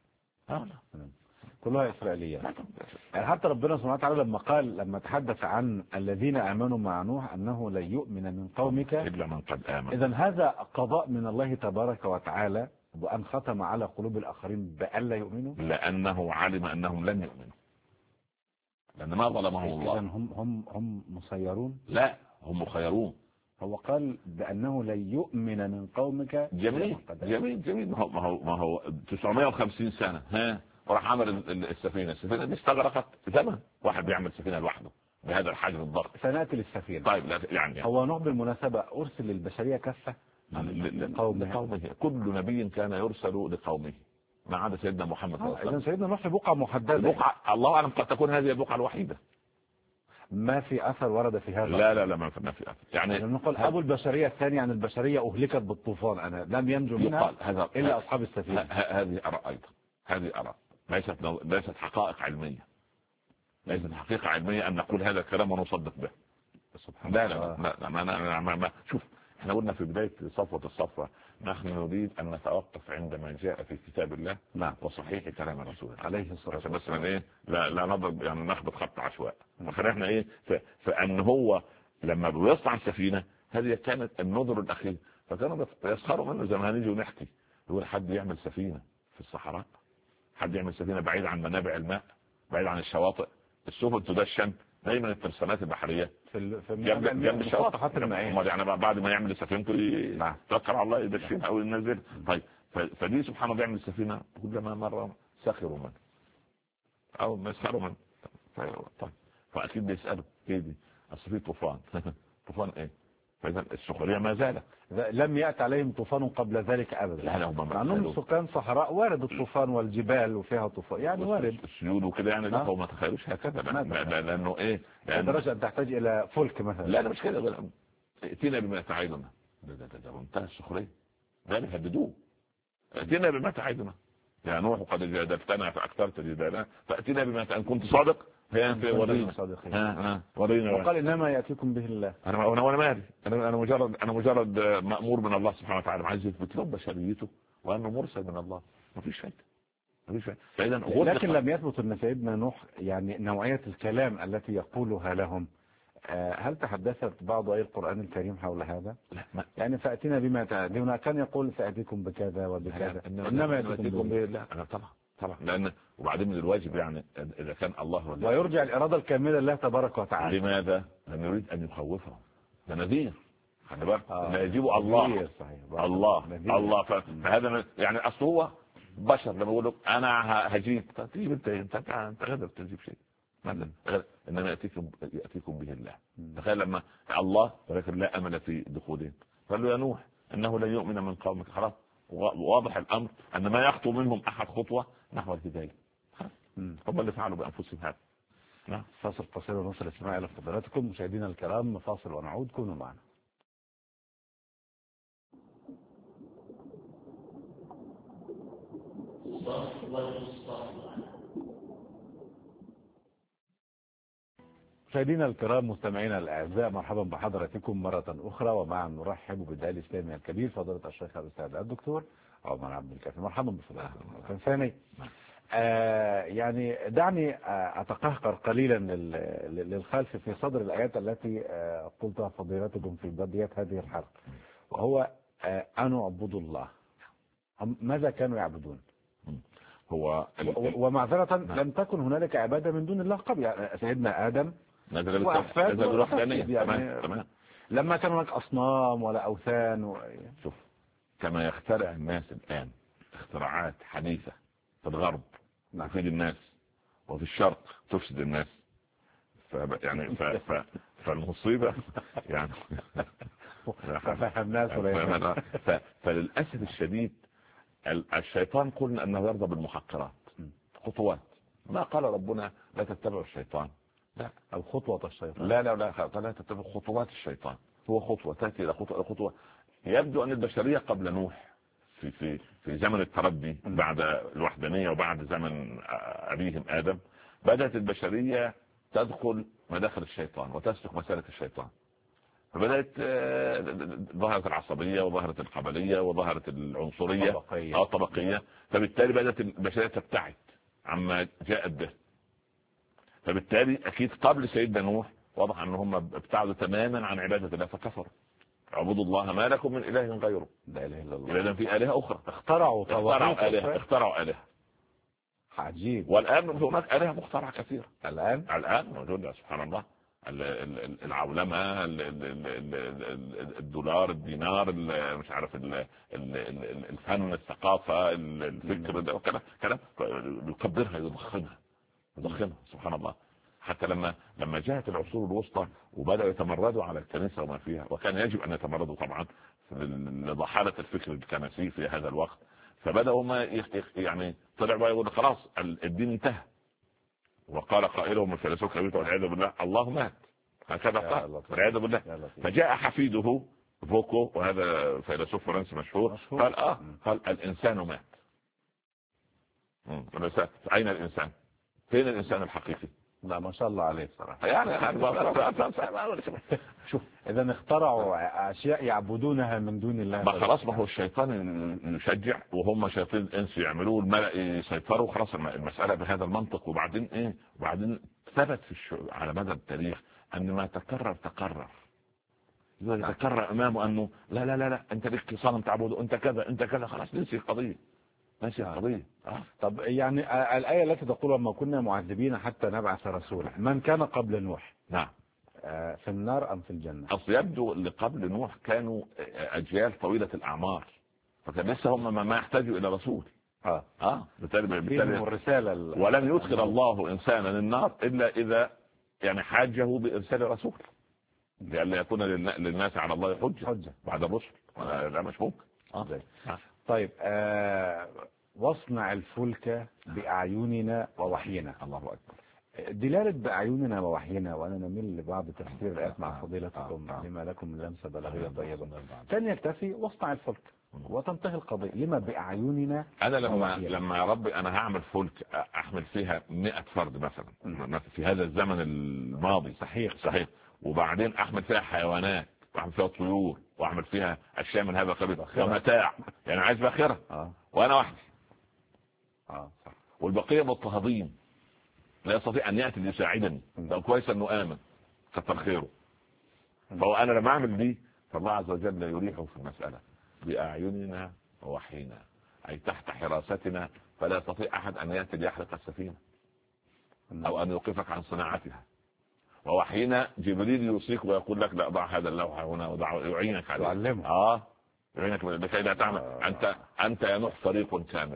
كلها إسرائيلية. يعني حتى ربنا سبحانه وتعالى لما تحدث عن الذين آمنوا مع نوح أنه لن يؤمن من قومك إلا من قد آمن. إذن هذا قضاء من الله تبارك وتعالى وأن ختم على قلوب الآخرين بأن لا يؤمنوا، لأنه علم أنهم لن يؤمنوا لأن ما ظلمهم الله. إذن هم مسيرون؟ لا هم مخيرون. هو قال بأنه لن يؤمن من قومك. جميل. ما هو 950 سنة وراح عمل السفينة دي استغرقت زمن. واحد بيعمل سفينة لوحده بهذا الحجم الضخم. سنأتي للسفينة. طيب يعني هو نوح بالمناسبة أرسل للبشرية كافة لقومه. كل نبي كان يرسل لقومه ما عدا سيدنا محمد صلى الله عليه وسلم. إذن سيدنا نوح في بقعة محددة. الله أعلم قد تكون هذه البقعة الوحيدة. ما في أثر ورد في هذا. لا ما في أثر. يعني نقول أبو البشرية الثاني عن البشرية أهلكت بالطوفان أنا لم ينجو منها إلا أصحاب السفينة. هذه أرى أيضا. هذه أرى ليست حقائق علمية. ليست حقيقة علمية أن نقول هذا الكلام ونصدق به. لا شوف احنا قلنا في بداية صفوة الصفوة نحن نريد أن نتوقف عندما جاء في كتاب الله وصحيح كلام الرسول عليه الصلاة والسلام. مثلا ايه لا نضرب يعني نخبط خط عشواء. فاحنا ايه فأن هو لما بيصنع السفينة هذه كانت النظر الأخير فكانوا يسخروا منه زي ما هنيجي ونحكي يقول حد يعمل سفينة في الصحراء، حد يعمل سفينة بعيد عن منابع الماء بعيد عن الشواطئ. السفن تدشن دايما الترسانات البحرية جنب الشواطئ حتى يعني بعد ما يعمل سفينته يتوكل على الله يدشنها او ينزل. طيب فدي سبحان الله يعمل السفينة كلما مرة سخروا منه او مسخروا منه. طيب فاكيد بيسألوا ايه دي اصل في طوفان طوفان ايه؟ فاذا السخرية ما زالت. لم يأتي عليهم طوفان قبل ذلك ابدا. لا هم عنهم سكان صحراء وارد الطوفان والجبال وفيها طوفان يعني وارد السيول وكده يعني. لا هم ما تخيلوش هكذا لانه ايه لدرجة ان تحتاج الى فلك مثلا. لا مش كده. ائتنا بما تعيدنا. ده منتهى السخرية. ده بيهددوه. ائتنا بما تعيدنا يا نوح قد جادلتنا فاكثرت جدالنا فاتنا بما ان كنت صادق. ورينا وقال انما ياتيكم به الله. انا مالي انا مجرد مأمور من الله سبحانه وتعالى عايز يثبت لهم بشريته وانه مرسل من الله. ما فيش فايده. لكن لم يثبت ان سيدنا نوح يعني نوعية الكلام التي يقولها لهم. هل تحدثت بعض آيات القرآن الكريم حول هذا؟ لا يعني فأتينا بما تعدون كان يقول سأتيكم بكذا وبكذا انما ياتيكم به. لا انا طبعا لان وبعدين من الواجب يعني اذا كان الله ويرجع الإرادة الكاملة لله تبارك وتعالى. لماذا؟ لأن يريد ان يخوفهم. ده نذير خلي بالك لا يجيب الله صحيح. الله فهذا يعني اصل هو بشر لما يقول لك انا هجيب، تجيب انت غير تجيب شيء مثلا، انما ياتيكم به الله. تخيل لما الله ولكن لا امل في دخولهم، قال له يا نوح انه لن يؤمن من قومك. خلاص واضح الامر ان ما يخطو منهم احد خطوه نحو الهدايه. هم اللي فعلوا بانفسهم هذا. نعم. فاصل قصير ونصل الاستماع الى فضيلتكم مشاهدينا الكرام، فاصل ونعود، كونوا معنا. مشاهدينا الكرام مستمعينا الاعزاء، مرحبا بحضراتكم مره اخرى، ومعا نرحب بالداعي الاسلامي الكبير فضيله الشيخ الاستاذ الدكتور عمر عبد الكافي. مرحبا بفضيلتكم. ثاني يعني دعني اتقهقر قليلا للخلف في صدر الايات التي قلتها فضيلتكم في بدايه هذه الحلقه، وهو ان اعبدوا الله. ماذا كانوا يعبدون؟ هو ومعذرة لم تكن هنالك عبادة من دون الله قبل، يعني سيدنا آدم وأحفاد يعني تمام. لما كان هناك أصنام ولا أوثان شوف كما يخترع الناس الآن اختراعات حديثة في الغرب تفيد الناس وفي الشرق تفسد الناس، يعني فالمصيبة يعني فللأسف الشديد الشيطان قلنا أنه يرضى بالمحقرات، خطوات. ما قال ربنا لا تتبعوا الشيطان، لا، أو خطوة الشيطان، لا تتبعوا خطوات الشيطان. هو خطوة تأتي إلى خطوة. يبدو أن البشرية قبل نوح في زمن التربي بعد الوحدانية وبعد زمن أبيهم آدم، بدأت البشرية تدخل مداخل الشيطان وتسلك مسالك الشيطان، فبدأت ظهرت العصبية وظهرت القبلية وظهرت العنصرية الطبقية، فبالتالي بدأت البشرية تبتعد عما جاءت به. فبالتالي أكيد قبل سيدنا نوح واضح أنهم ابتعدوا تماما عن عبادة الله فكفروا. اعبدوا الله ما لكم من إله غيره، لا إله إلا الله. إذا في آلهة أخرى اخترعوا آلهة عجيب. والآن هناك آلهة مخترعة كثيرة الآن موجودة سبحان الله. العولمة، الدولار، الدينار، مش عارف الفن، الثقافة، الفكر، ده كلام يكبرها يضخمها سبحان الله. حتى لما جاءت العصور الوسطى وبدأوا يتمردوا على الكنيسة وما فيها، وكان يجب أن يتمردوا طبعا لضحالة الفكر الكنسي في هذا الوقت، فبدأوا ما يعني طلع بقى يقول خلاص الدين انتهى. وقال قائلهم الفيلسوف الكبير والعياذ بالله الله مات، هكذا قال والعياذ بالله. فجاء حفيده فوكو وهذا فيلسوف فرنسي مشهور قال الإنسان مات. أين الإنسان؟ فين الإنسان الحقيقي؟ لا ما شاء الله عليه صراحة. يعني شوف إذا اخترعوا أشياء يعبدونها من دون الله، ما خلاص ما هو الشيطان يشجع وهم شياطين الإنس يعملوا الملأ يسيطروا، خلاص المسألة بهذا المنطق. وبعدين ثبت على مدى التاريخ أن ما تكرر يتكرر أمامه أنه لا أنت لك صنم تعبده، أنت كذا خلاص نسي القضية. طب يعني الآية التي تقول وما كنا معذبين حتى نبعث رسولا، من كان قبل نوح نعم في النار أم في الجنة؟ أصل يبدو اللي قبل نوح كانوا أجيال طويلة الأعمار، فكان لسه هم ما يحتاجوا إلى رسول. بالتالي الرسالة ولم يدخل الله إنسانا النار إلا إذا يعني حاجه بإرسال رسول، لأن يكون للناس على الله حجة بعد الرسل. لا مش ممكن. طيب واصنع الفلك بأعيننا ووحينا. الله أكبر. دلالة بأعيننا ووحينا، وأنا نميل لبعض تفسير الآيات مع فضيلتكم لما لكم من لمسة بلاغية طيبة، كان يكتفي واصنع الفلك وتنتهي القضية. لما بأعيننا؟ أنا لما يا ربي أنا هعمل فلك أحمل فيها 100 فرد مثلا في هذا الزمن الماضي، صحيح، وبعدين أحمل فيها حيوانات واعمل فيها طيور واعمل فيها اشياء من هذا القبيل ومتاع، يعني عايز باخره وانا وحدي صح. والبقيه مضطهدين لا يستطيع ان ياتي ليساعدني، لو كويس انه امن كتر خيره. فهو انا لما اعمل دي فالله عز وجل يريحه في المساله باعيننا ووحينا، اي تحت حراستنا، فلا يستطيع احد ان ياتي ليحرق السفينه او ان يوقفك عن صناعتها. ووحينا جبريل يوصيك ويقول لك لا ضع هذا اللوحة هنا وضع، يعينك عليه، يعلمك يعينك لكي لا تعمل. انت يا نوح فريق كامل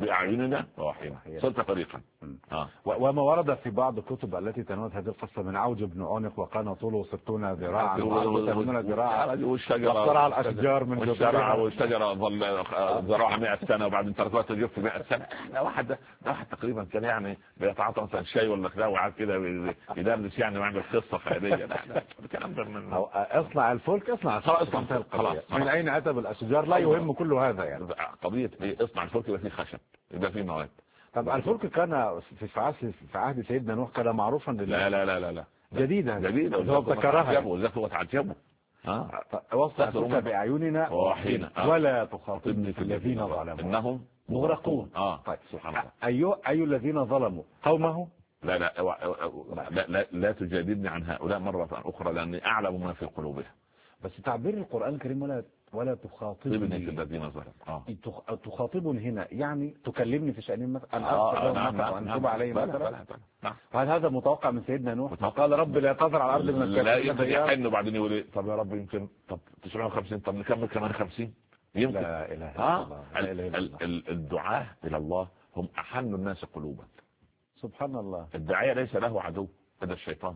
بأعيننا ووحينا صرت طريقا. وما ورد في بعض الكتب التي تناولت هذه القصة من عوج بن عنق وكان طوله 60 ذراعا و80 ذراعا والشجرة الأشجار من والشجرة ظل ذراع 100 سنة وبعدين تركوها تجف 100 سنة. ده واحد تقريبا كان يعني بيتعاطى مثلا شاي ولا كده وقعد كده يدرس يعني ويعمل قصة خيالية. لا الكلام ده من اصنع الفلك اصنع خلاص من أين أتى بالأشجار لا يهم كل هذا يعني. قضية اصنع الفلك يبقى فيه خشب يبقى فيه مواد. طب الفلك كان في عهد سيدنا نوح كان معروفا لا لا لا لا لا جديدة هو ابتكرها وذاك تعجبه. وصلت بأعيننا ووحينا ولا تخاطبني في الذين ظلموا إنهم مغرقون. طيب سبحان الله. أي الذين ظلموا قومه. لا تجادلني عن هؤلاء مرة أخرى لأني أعلم ما في قلوبهم. بس تعبير القرآن الكريم ولا تخاطبني في الذين ظلموا. تخاطبني هنا يعني تكلمني في شأنهم مثلا أن أتوب عليهم مثلا. هل هذا متوقع من سيدنا نوح؟ قال رب لا تذر على الأرض من الكافرين لا يحن وبعدين يقول إيه طب يا رب يمكن طب 950 طب نكمل كمان 50 يمكن. لا إله إلا الله. الدعاة إلى الله هم أحن الناس قلوبا. سبحان الله. الداعية ليس له عدو هذا الشيطان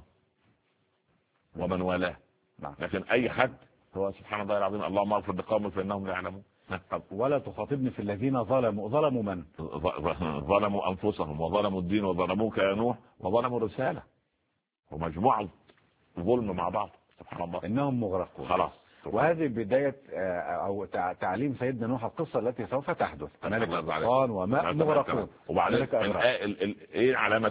ومن والاه. لكن أي حد هو سبحان الله العظيم اللهم اغفر لقوم فإنهم لا يعلمون. ولا تخاطبني في الذين ظلموا من ظلموا أنفسهم وظلموا الدين وظلموك يا نوح وظلموا الرسالة ومجموعة ظلم مع بعض. سبحان الله إنهم مغرقون. خلاص. وهذه بداية أو تعليم سيدنا نوح القصة التي سوف تحدث. هنالك طوفان وماء مغرقون. وبعدين ايه علامة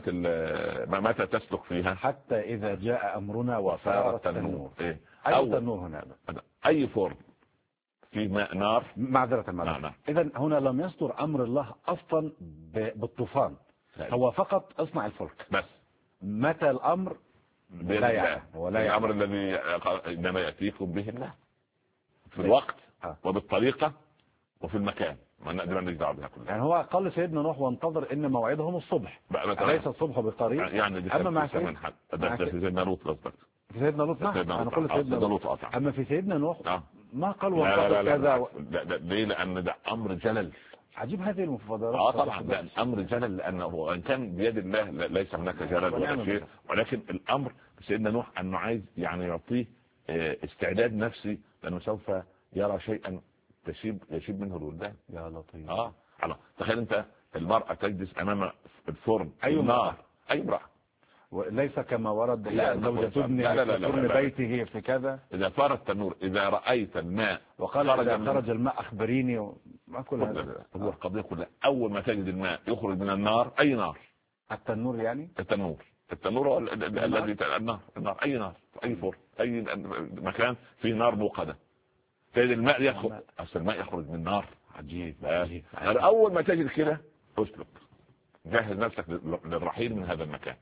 متى تسلك فيها؟ حتى إذا جاء أمرنا وفارت التنور. أي تنور هنا؟ أي فرن في ماء نار. معذرة نعم. إذا هنا لم يصدر أمر الله أصلا بالطوفان. هو فقط اصنع الفلك بس. متى الأمر لا يعلم الأمر الذي إنما يأتيكم به الله في الوقت وبالطريقة وفي المكان ما نقدر نجدع بها كلها. يعني هو قال سيدنا نوح وانتظر إن موعدهم الصبح ليس الصبح بقريب. يعني أما مع سيدنا لوط قصدك. في سيدنا لوط أنا قلت سيدنا لوط أما في سيدنا نوح ما قال وانتظر كذا. ليه؟ لأن ده أمر جلل. عجيب هذه المفاضلات. طبعا ده أمر جلل لأنه إن كان بيد الله ليس هناك جلل ولا شيء ولكن الأمر سيدنا نوح أنه عايز يعني يعطيه استعداد نفسي لأنه سوف يرى شيئا يشيب منه الولدان. يا لطيف. تخيل أنت المرأة تجلس أمام الفرن أي نار أي امرأة وليس كما ورد زوجة ابن بيته في كذا. إذا فار التنور إذا رأيت الماء وقال إذا خرج الماء أخبريني ما كل هذا. هو القضية كلها أول ما تجد الماء يخرج من النار أي نار. التنور يعني التنور هو الذي النار أي نار أي فرن أي مكان فيه نار موقدة تجد الماء يدخل أصل الماء يخرج من النار. عجيب. أول ما تجد كده اسلك جهز نفسك للرحيل من هذا المكان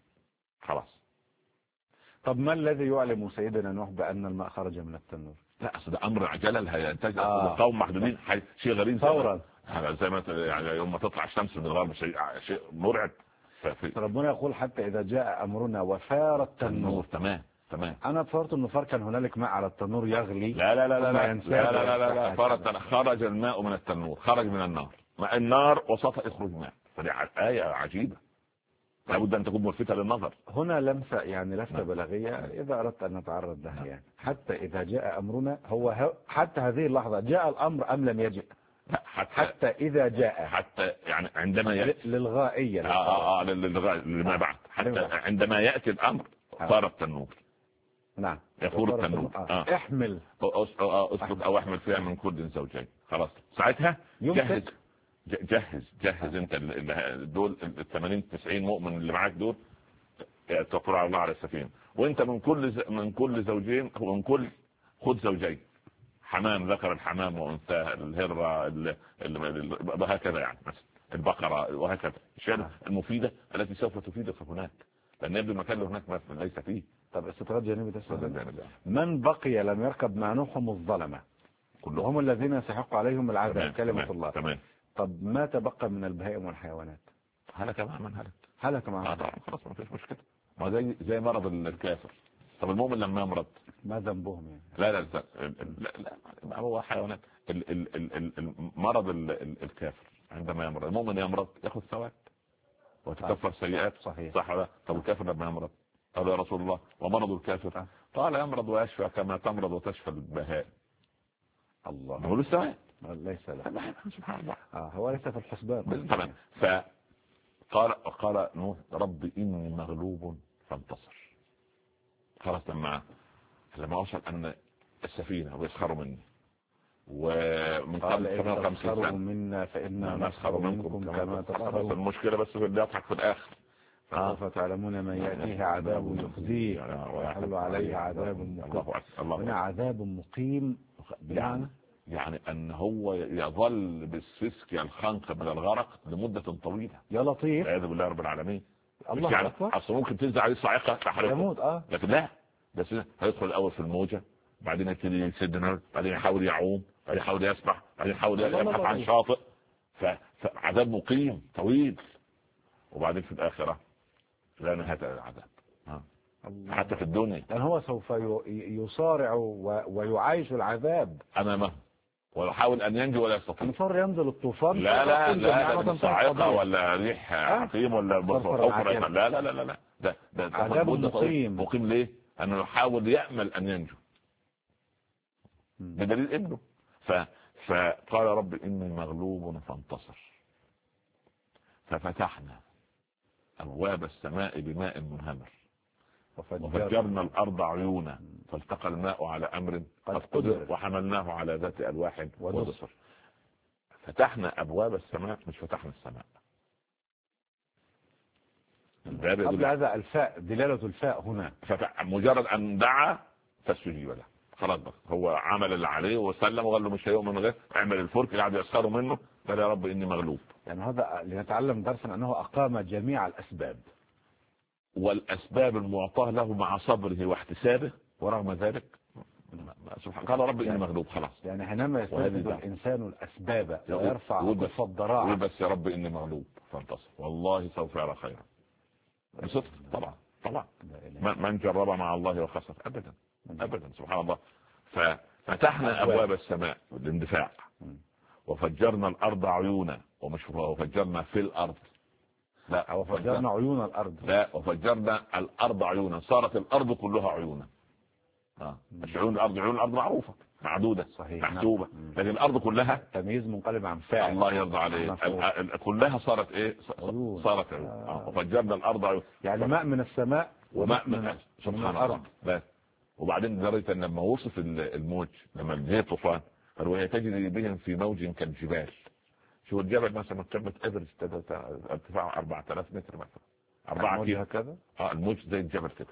خلاص. طب ما الذي يعلم سيدنا نوح بأن الماء خرج من التنور؟ لا أصل ده أمر عجلة هينتج قوم محدودين شيء غريب فورا زي ما يعني يوم ما تطلع الشمس من الغرب شيء مرعب. ربنا يقول حتى إذا جاء أمرنا وفار التنور. تمام أنا تصورت إنه فار كان هنالك ماء على التنور يغلي. لا خرج الماء من التنور خرج من النار ماء النار وسط يخرج ماء. فدي آية عجيبة لابد أن تكون ملفتة للنظر. هنا لمسة يعني لفتة بلاغية إذا أردت أن نتعرض لها يعني حتى إذا جاء أمرنا هو حتى هذه اللحظة جاء الأمر أم لم يجئ؟ حتى إذا جاء حتى يعني عندما يأتي للغائية للغاية لما بعد حتى عندما يأتي الأمر صار التنور. نعم يفور التنور. احمل اسلك أو احمل فيها من كل زوجين. خلاص ساعتها جهز انت دول 80-90 مؤمن اللي معاك دول توكلوا على الله على السفينة وانت من كل زوجين ومن كل خذ زوجين حمام ذكر الحمام وانثى الهرة وهكذا يعني مثلا البقرة وهكذا الشيء المفيدة التي سوف تفيدك هناك لأن يبدو المكان اللي هناك مثلا ليس فيه. طب استطراد جانبي تسأل من بقي لم يركب مع نوح هم الظلمة كلهم الذين يستحق عليهم العذاب كلمة الله. تمام. طب ما تبقى من البهائم والحيوانات؟ هلك معهم هلك معهم. خلاص ما فيش مشكلة. ما زي مرض الكافر. طب المؤمن لما يمرض ما ذنبهم يعني؟ لا هو حيوانات. مرض الكافر عندما يمرض. المؤمن يمرض ياخذ ثواب وتكفر سيئات. صحيح. صح ولا؟ طب الكافر لما يمرض قال يا رسول الله ومرض الكافر؟ قال يمرض ويشفى كما تمرض وتشفى البهائم. الله. نقول الثواب ليس له. سبحان الله. هو ليس في الحسبان. تمام. قال نوح رب إني مغلوب فانتصر. خلاص لما وصل أن السفينة ويسخروا مني ومن قبل 58 سنة منا فإنا نسخر منكم كما تسخرون. المشكلة بس اللي يضحك في الآخر. سوف تعلمون من يأتيه عذاب يخزيه ويحل عليه عذاب مقيم. هنا عذاب مقيم يعني أن هو يظل بالسفك الخنق من الغرق لمدة طويلة. يا لطيف. والعياذ بالله رب العالمين. الله يعني أكبر. أصلا ممكن تنزل عليه صاعقة تحرقه يموت. لكن لا، بس هيدخل الأول في الموجة، بعدين يبتدي يسد نفسه، بعدين يحاول يعوم، بعدين يحاول يسبح، بعدين يحاول يبحث عن شاطئ. فعذاب مقيم طويل. وبعدين في الآخرة لا نهاية للعذاب حتى في الدنيا. يعني هو سوف يصارع ويعايش العذاب أمامه ويحاول أن ينجو ولا يستطيع. يصر ينزل الطوفان. لا صاعقة ولا ريح عقيم ولا بصوت. لا ده عذاب مقيم. ليه؟ أنه يحاول يأمل أن ينجو بدليل ابنه. فقال رب إني مغلوب فانتصر ففتحنا أبواب السماء بماء منهمر وفجرنا الأرض عيونا فالتقى الماء على أمر قد قدر وحملناه على ذات ألواح ودسر. فتحنا أبواب السماء مش فتحنا السماء. قبل هذا الفاء دلالة الفاء هنا. مجرد أن دعا فاستجيب له. خلاص بس هو عمل اللي عليه وسلم وقال له مش هيؤمن غير اعمل الفلك. قاعد يسخروا منه قال يا رب إني مغلوب. يعني هذا لنتعلم درسا أنه أقام جميع الأسباب والأسباب المعطاة له مع صبره واحتسابه ورغم ذلك سبحان قال رب إني مغلوب. خلاص يعني حينما يستجيب الإنسان الأسباب ويرفع كف الضراعة بس يا رب إني مغلوب فانتصر والله سوف يرى خيرا بصدق. طبعا من جرب مع الله وخسر أبدا سبحان الله. ففتحنا أبواب السماء بالاندفاع وفجرنا الأرض عيونا وفجرنا في الأرض. لا وفجرنا عيون الأرض. لا وفجرنا الأرض عيونا صارت الأرض كلها عيونا. مش عيون الأرض معروفة معدودة صحيح محسوبة. لكن الأرض كلها تمييز منقلب عن فاعل. الله يرضى عليه. كلها صارت ايه؟ صارت عيون. وفجرنا الأرض عيون. يعني ماء من السماء وماء من سبحان الله. بس وبعدين لدرجة ان لما وصف الموج لما جه طوفان قالوا هي تجري بهم في موج كالجبال. شو الجبل مثلا قمة ايفرست ارتفاعه 4000 متر مثلا 4 كيلو هكذا. الموج زي الجبل كده.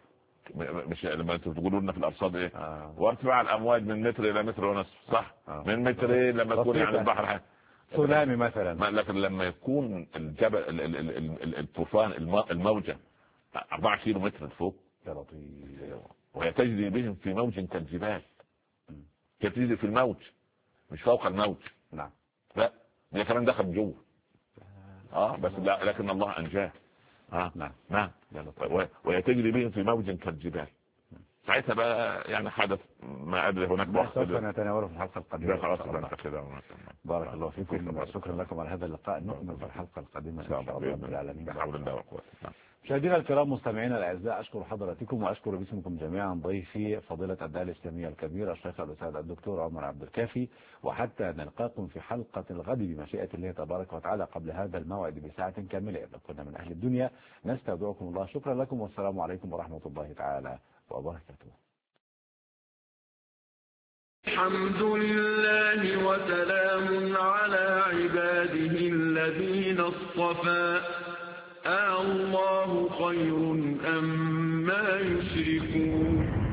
مش لما انتوا تقولوا لنا في الارصاد ايه وارتفاع الامواج من متر الى متر ونصف صح. من متر لما تكون يعني البحر تسونامي مثلا. لكن لما يكون الجبل الطوفان الموجة 4 كيلو متر فوق يا لطيف. وهي تجري بهم في موج كالجبال. هي تجري في الموج مش فوق الموج. نعم. لا هي كمان دخل جوه. بس لا لكن الله انجاه. نعم. وهي تجري بهم في موج كالجبال. ساعتها بقى يعني حدث ما ادري هناك وقت سوف نتناوله في الحلقه القادمه. خلاص كده. بارك الله فيكم وشكرا لكم على هذا اللقاء. نكمل في الحلقه القادمه ان شاء الله رب العالمين. بحول الله وقوته. مشاهدينا الكرام مستمعينا الاعزاء اشكر حضراتكم واشكر باسمكم جميعا ضيفي فضيله الداعيه الاسلاميه الكبير الشيخ الاستاذ الدكتور عمر عبد الكافي. وحتى نلقاكم في حلقه الغد بمشيئه الله تبارك وتعالى قبل هذا الموعد بساعه كامله اذا كنا من اهل الدنيا نستودعكم الله. شكرا لكم والسلام عليكم ورحمه الله تعالى وبركاته. الحمد لله وسلام على عباده الذين اصطفى. الله خير أم ما يشركون.